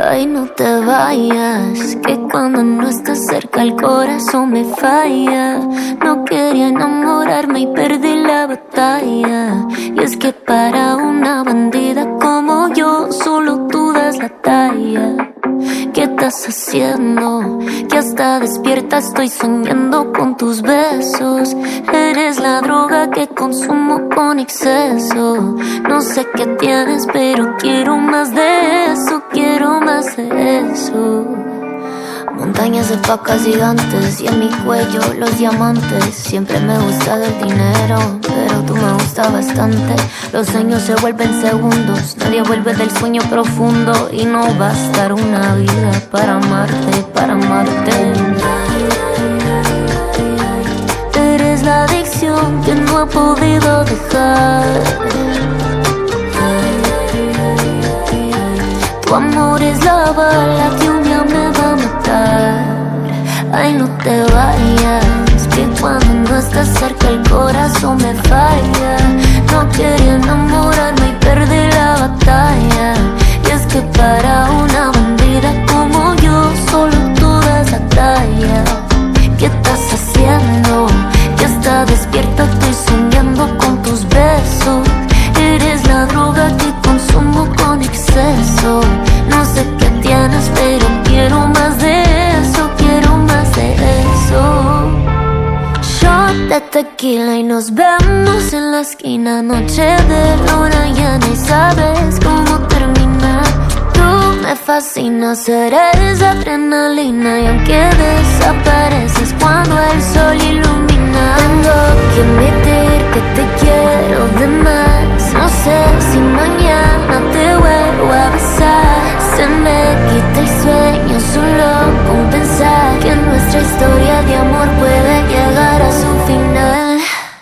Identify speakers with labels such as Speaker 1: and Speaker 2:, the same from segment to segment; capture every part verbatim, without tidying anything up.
Speaker 1: Ay, no te vayas, que cuando no estás cerca el corazón me falla. No quería enamorarme y perdí la batalla. Y es que para una bandida como yo, solo tú das la talla. ¿Qué estás haciendo? Que hasta despierta estoy soñando con tus besos. Eres la droga que consumo con exceso. No sé qué tienes, pero quiero más de eso. Quiero más de eso. Montañas de pacas gigantes y en mi cuello los diamantes. Siempre me ha gustado el dinero, pero tú me gusta bastante. Los sueños se vuelven segundos, nadie vuelve del sueño profundo. Y no va a bastar una vida para amarte, para amarte. Eres la adicción que no he podido dejar. Tu amor es la bala que un día me va a matar. Ay, no te vayas, que cuando no estás cerca el corazón me falla. No quería enamorarme y perdí la batalla. Y es que para una bandida como yo, solo tú das la talla. ¿Qué estás haciendo? Que hasta despierta estoy soñando con tus besos. Eres la droga que consumo con exceso. No sé qué tienes, pero quiero más de eso. Quiero más de eso. Shot de tequila y nos vemos en la esquina. Noche de luna llena y sabes cómo terminar. Tú me fascinas, eres adrenalina. Y aunque desapareces cuando el sol ilumina, tengo que admitir que te quiero de más. No sé si mañana te vuelvo a besar. Se me quita el sueño solo con pensar que nuestra historia de amor puede llegar a su final.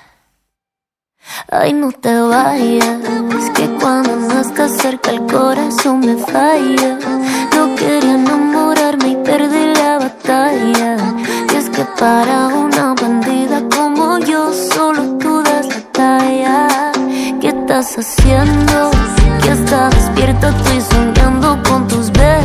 Speaker 1: Ay, no te vayas, que cuando no estás cerca el corazón me falla. No quería enamorarme y perdí la batalla. Y es que para una bandida como yo, solo tú das la talla. ¿Qué estás haciendo? Que hasta despierta estoy soñando con tus besos.